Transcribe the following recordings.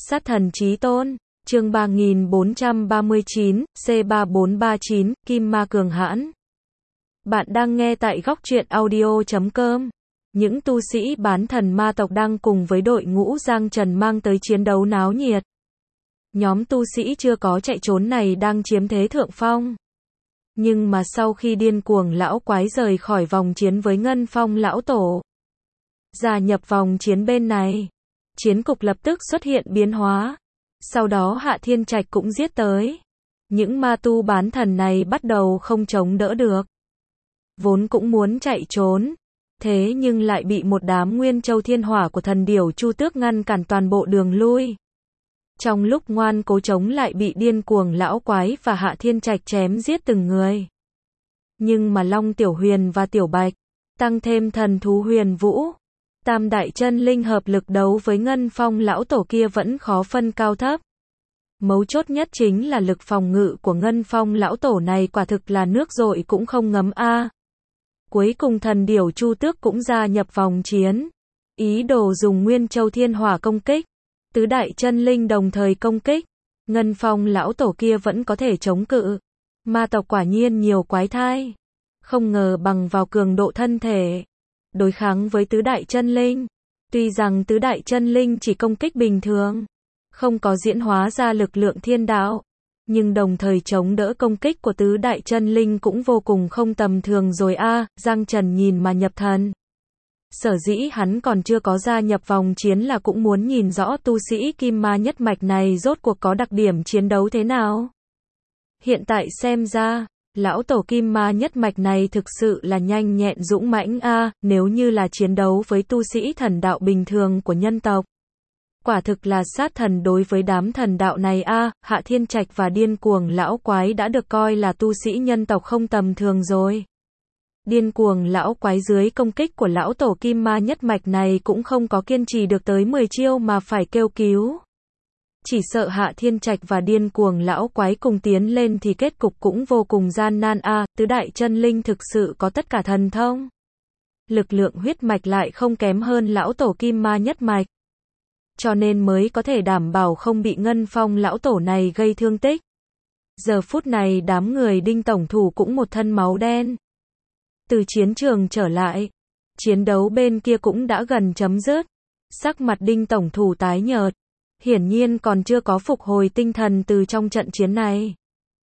Sát thần chí tôn, chương 3439, C3439, Kim Ma cường hãn. Bạn đang nghe tại góc truyện audio.com. Những tu sĩ bán thần ma tộc đang cùng với đội ngũ Giang Trần mang tới chiến đấu náo nhiệt. Nhóm tu sĩ chưa có chạy trốn này đang chiếm thế thượng phong. Nhưng mà sau khi điên cuồng lão quái rời khỏi vòng chiến với Ngân Phong lão tổ, gia nhập vòng chiến bên này, chiến cục lập tức xuất hiện biến hóa. Sau đó Hạ Thiên Trạch cũng giết tới. Những ma tu bán thần này bắt đầu không chống đỡ được. Vốn cũng muốn chạy trốn, thế nhưng lại bị một đám nguyên châu thiên hỏa của thần điểu Chu Tước ngăn cản toàn bộ đường lui. Trong lúc ngoan cố chống lại bị điên cuồng lão quái và Hạ Thiên Trạch chém giết từng người. Nhưng mà Long Tiểu Huyền và Tiểu Bạch, tăng thêm thần thú Huyền Vũ, tam đại chân linh hợp lực đấu với Ngân Phong lão tổ kia vẫn khó phân cao thấp. Mấu chốt nhất chính là lực phòng ngự của Ngân Phong lão tổ này quả thực là nước dội cũng không ngấm a. Cuối cùng thần điểu Chu Tước cũng gia nhập vòng chiến, ý đồ dùng Nguyên Châu Thiên Hỏa công kích. Tứ đại chân linh đồng thời công kích, Ngân Phong lão tổ kia vẫn có thể chống cự. Ma tộc quả nhiên nhiều quái thai, không ngờ bằng vào cường độ thân thể đối kháng với tứ đại chân linh. Tuy rằng tứ đại chân linh chỉ công kích bình thường, không có diễn hóa ra lực lượng thiên đạo, nhưng đồng thời chống đỡ công kích của tứ đại chân linh cũng vô cùng không tầm thường rồi a. Giang Trần nhìn mà nhập thần. Sở dĩ hắn còn chưa có gia nhập vòng chiến là cũng muốn nhìn rõ tu sĩ Kim Ma nhất mạch này rốt cuộc có đặc điểm chiến đấu thế nào. Hiện tại xem ra, lão tổ Kim Ma nhất mạch này thực sự là nhanh nhẹn dũng mãnh a. Nếu như là chiến đấu với tu sĩ thần đạo bình thường của nhân tộc, quả thực là sát thần đối với đám thần đạo này a. Hạ Thiên Trạch và điên cuồng lão quái đã được coi là tu sĩ nhân tộc không tầm thường rồi. Điên cuồng lão quái dưới công kích của lão tổ Kim Ma nhất mạch này cũng không có kiên trì được tới 10 chiêu mà phải kêu cứu. Chỉ sợ Hạ Thiên Trạch và điên cuồng lão quái cùng tiến lên thì kết cục cũng vô cùng gian nan a. Tứ đại chân linh thực sự có tất cả thần thông, lực lượng huyết mạch lại không kém hơn lão tổ Kim Ma nhất mạch, cho nên mới có thể đảm bảo không bị Ngân Phong lão tổ này gây thương tích. Giờ phút này đám người Đinh tổng thủ cũng một thân máu đen. Từ chiến trường trở lại, chiến đấu bên kia cũng đã gần chấm dứt. Sắc mặt Đinh tổng thủ tái nhợt, hiển nhiên còn chưa có phục hồi tinh thần từ trong trận chiến này.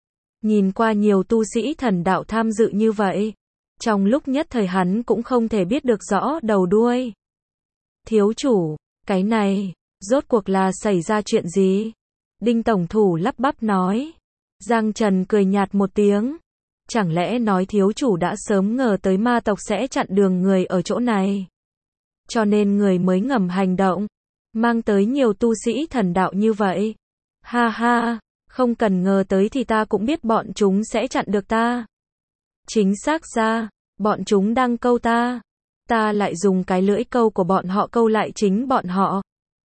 Nhìn qua nhiều tu sĩ thần đạo tham dự như vậy, trong lúc nhất thời hắn cũng không thể biết được rõ đầu đuôi. Thiếu chủ, cái này, rốt cuộc là xảy ra chuyện gì? Đinh tổng thủ lắp bắp nói. Giang Trần cười nhạt một tiếng. Chẳng lẽ nói thiếu chủ đã sớm ngờ tới ma tộc sẽ chặn đường người ở chỗ này, cho nên người mới ngầm hành động, mang tới nhiều tu sĩ thần đạo như vậy? Ha ha, không cần ngờ tới thì ta cũng biết bọn chúng sẽ chặn được ta. Chính xác ra, bọn chúng đang câu ta, ta lại dùng cái lưỡi câu của bọn họ câu lại chính bọn họ.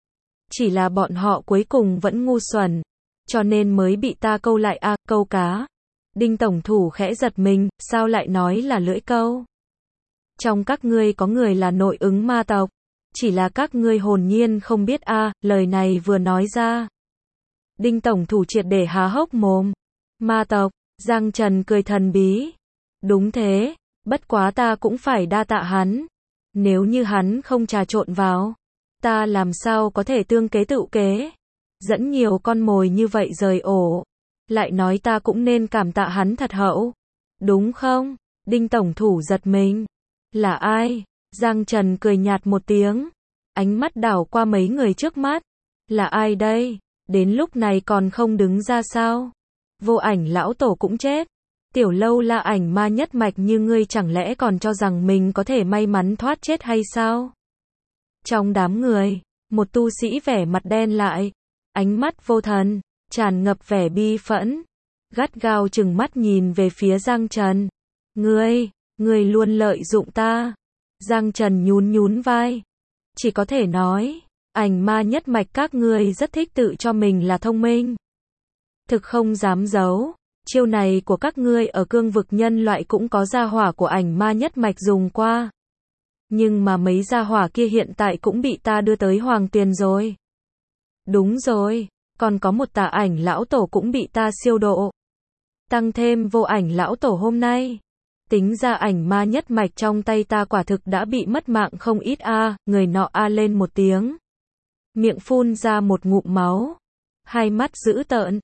Chỉ là bọn họ cuối cùng vẫn ngu xuẩn, cho nên mới bị ta câu lại a. Câu cá. Đinh tổng thủ khẽ giật mình, sao lại nói là lưỡi câu? Trong các ngươi có người là nội ứng ma tộc, chỉ là các ngươi hồn nhiên không biết a. Lời này vừa nói ra, Đinh tổng thủ triệt để há hốc mồm. Ma tộc? Giang Trần cười thần bí. Đúng thế, bất quá ta cũng phải đa tạ hắn. Nếu như hắn không trà trộn vào, ta làm sao có thể tương kế tự kế, dẫn nhiều con mồi như vậy rời ổ. Lại nói ta cũng nên cảm tạ hắn thật hậu, đúng không? Đinh tổng thủ giật mình. Là ai? Giang Trần cười nhạt một tiếng, ánh mắt đảo qua mấy người trước mắt. Là ai đây? Đến lúc này còn không đứng ra sao? Vô Ảnh lão tổ cũng chết. Tiểu Lâu La Ảnh ma nhất mạch như ngươi chẳng lẽ còn cho rằng mình có thể may mắn thoát chết hay sao? Trong đám người, một tu sĩ vẻ mặt đen lại, ánh mắt vô thần, tràn ngập vẻ bi phẫn, gắt gao trừng mắt nhìn về phía Giang Trần. Ngươi luôn lợi dụng ta. Giang Trần nhún nhún vai, chỉ có thể nói, Ảnh ma nhất mạch các ngươi rất thích tự cho mình là thông minh. Thực không dám giấu, chiêu này của các ngươi ở cương vực nhân loại cũng có gia hỏa của Ảnh ma nhất mạch dùng qua. Nhưng mà mấy gia hỏa kia hiện tại cũng bị ta đưa tới Hoàng Tuyền rồi. Đúng rồi, còn có một tà ảnh lão tổ cũng bị ta siêu độ. Tăng thêm vô ảnh lão tổ hôm nay. Tính ra ảnh ma nhất mạch trong tay ta quả thực đã bị mất mạng không ít a, người nọ a lên một tiếng. Miệng phun ra một ngụm máu. Hai mắt dữ tợn,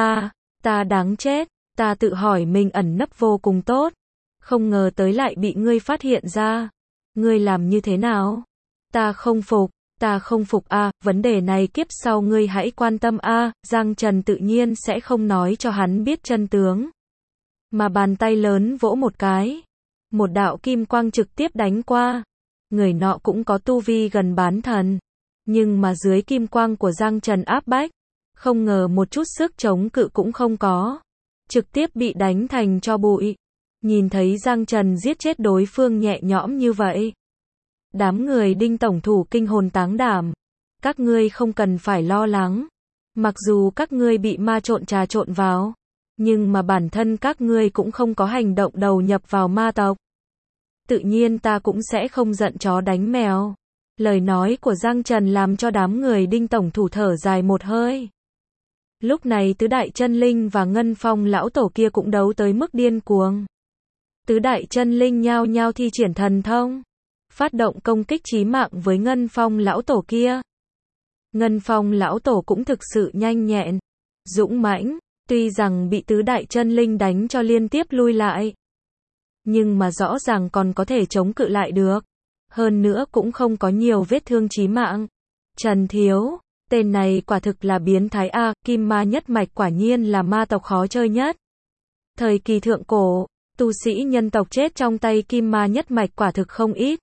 ta đáng chết, ta tự hỏi mình ẩn nấp vô cùng tốt. Không ngờ tới lại bị ngươi phát hiện ra. Ngươi làm như thế nào? Ta không phục a, vấn đề này kiếp sau ngươi hãy quan tâm a, Giang Trần tự nhiên sẽ không nói cho hắn biết chân tướng. Mà bàn tay lớn vỗ một cái. Một đạo kim quang trực tiếp đánh qua. Người nọ cũng có tu vi gần bán thần. Nhưng mà dưới kim quang của Giang Trần áp bách. Không ngờ một chút sức chống cự cũng không có. Trực tiếp bị đánh thành tro bụi. Nhìn thấy Giang Trần giết chết đối phương nhẹ nhõm như vậy. Đám người Đinh tổng thủ kinh hồn táng đảm. Các ngươi không cần phải lo lắng. Mặc dù các ngươi bị ma trộn trà trộn vào. Nhưng mà bản thân các ngươi cũng không có hành động đầu nhập vào ma tộc. Tự nhiên ta cũng sẽ không giận chó đánh mèo. Lời nói của Giang Trần làm cho đám người Đinh tổng thủ thở dài một hơi. Lúc này tứ đại chân linh và Ngân Phong lão tổ kia cũng đấu tới mức điên cuồng. Tứ đại chân linh nhao nhao thi triển thần thông. Phát động công kích chí mạng với Ngân Phong lão tổ kia. Ngân Phong lão tổ cũng thực sự nhanh nhẹn, dũng mãnh, tuy rằng bị tứ đại chân linh đánh cho liên tiếp lui lại. Nhưng mà rõ ràng còn có thể chống cự lại được. Hơn nữa cũng không có nhiều vết thương chí mạng. Trần Thiếu, tên này quả thực là biến thái a, kim ma nhất mạch quả nhiên là ma tộc khó chơi nhất. Thời kỳ thượng cổ, tu sĩ nhân tộc chết trong tay kim ma nhất mạch quả thực không ít.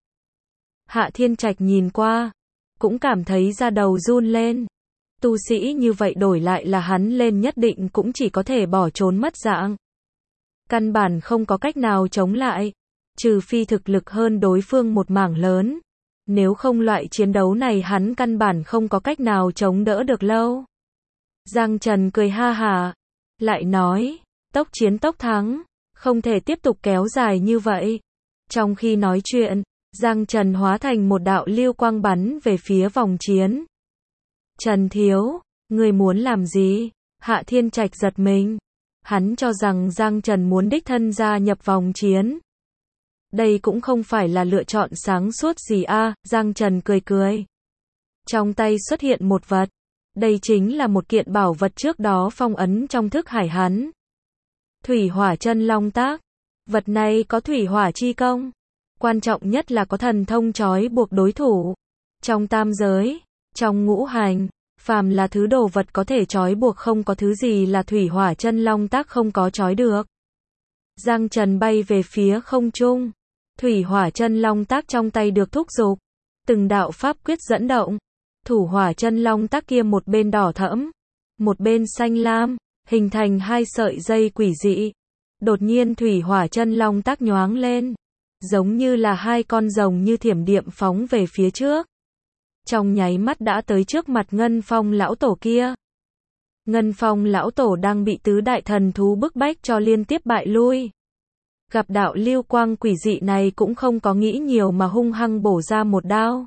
Hạ Thiên Trạch nhìn qua, cũng cảm thấy da đầu run lên. Tu sĩ như vậy đổi lại là hắn lên nhất định cũng chỉ có thể bỏ trốn mất dạng. Căn bản không có cách nào chống lại, trừ phi thực lực hơn đối phương một mảng lớn. Nếu không loại chiến đấu này hắn căn bản không có cách nào chống đỡ được lâu. Giang Trần cười ha hả, lại nói, tốc chiến tốc thắng, không thể tiếp tục kéo dài như vậy. Trong khi nói chuyện, Giang Trần hóa thành một đạo lưu quang bắn về phía vòng chiến. Trần Thiếu, ngươi muốn làm gì? Hạ Thiên Trạch giật mình. Hắn cho rằng Giang Trần muốn đích thân gia nhập vòng chiến. Đây cũng không phải là lựa chọn sáng suốt gì a, Giang Trần cười cười. Trong tay xuất hiện một vật. Đây chính là một kiện bảo vật trước đó phong ấn trong thức hải hắn. Thủy hỏa chân long tác. Vật này có thủy hỏa chi công. Quan trọng nhất là có thần thông trói buộc đối thủ. Trong tam giới, trong ngũ hành, phàm là thứ đồ vật có thể trói buộc không có thứ gì là thủy hỏa chân long tác không có trói được. Giang Trần bay về phía không trung. Thủy hỏa chân long tác trong tay được thúc giục. Từng đạo pháp quyết dẫn động. Thủ hỏa chân long tác kia một bên đỏ thẫm, một bên xanh lam, hình thành hai sợi dây quỷ dị. Đột nhiên thủy hỏa chân long tác nhoáng lên. Giống như là hai con rồng như thiểm điện phóng về phía trước. Trong nháy mắt đã tới trước mặt Ngân Phong lão tổ kia. Ngân Phong lão tổ đang bị tứ đại thần thú bức bách cho liên tiếp bại lui. Gặp đạo lưu quang quỷ dị này cũng không có nghĩ nhiều mà hung hăng bổ ra một đao.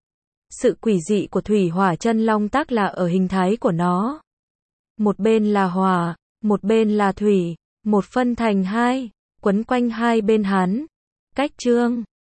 Sự quỷ dị của thủy hỏa chân long tác là ở hình thái của nó. Một bên là hỏa, một bên là thủy, một phân thành hai, quấn quanh hai bên hắn. Cách trương,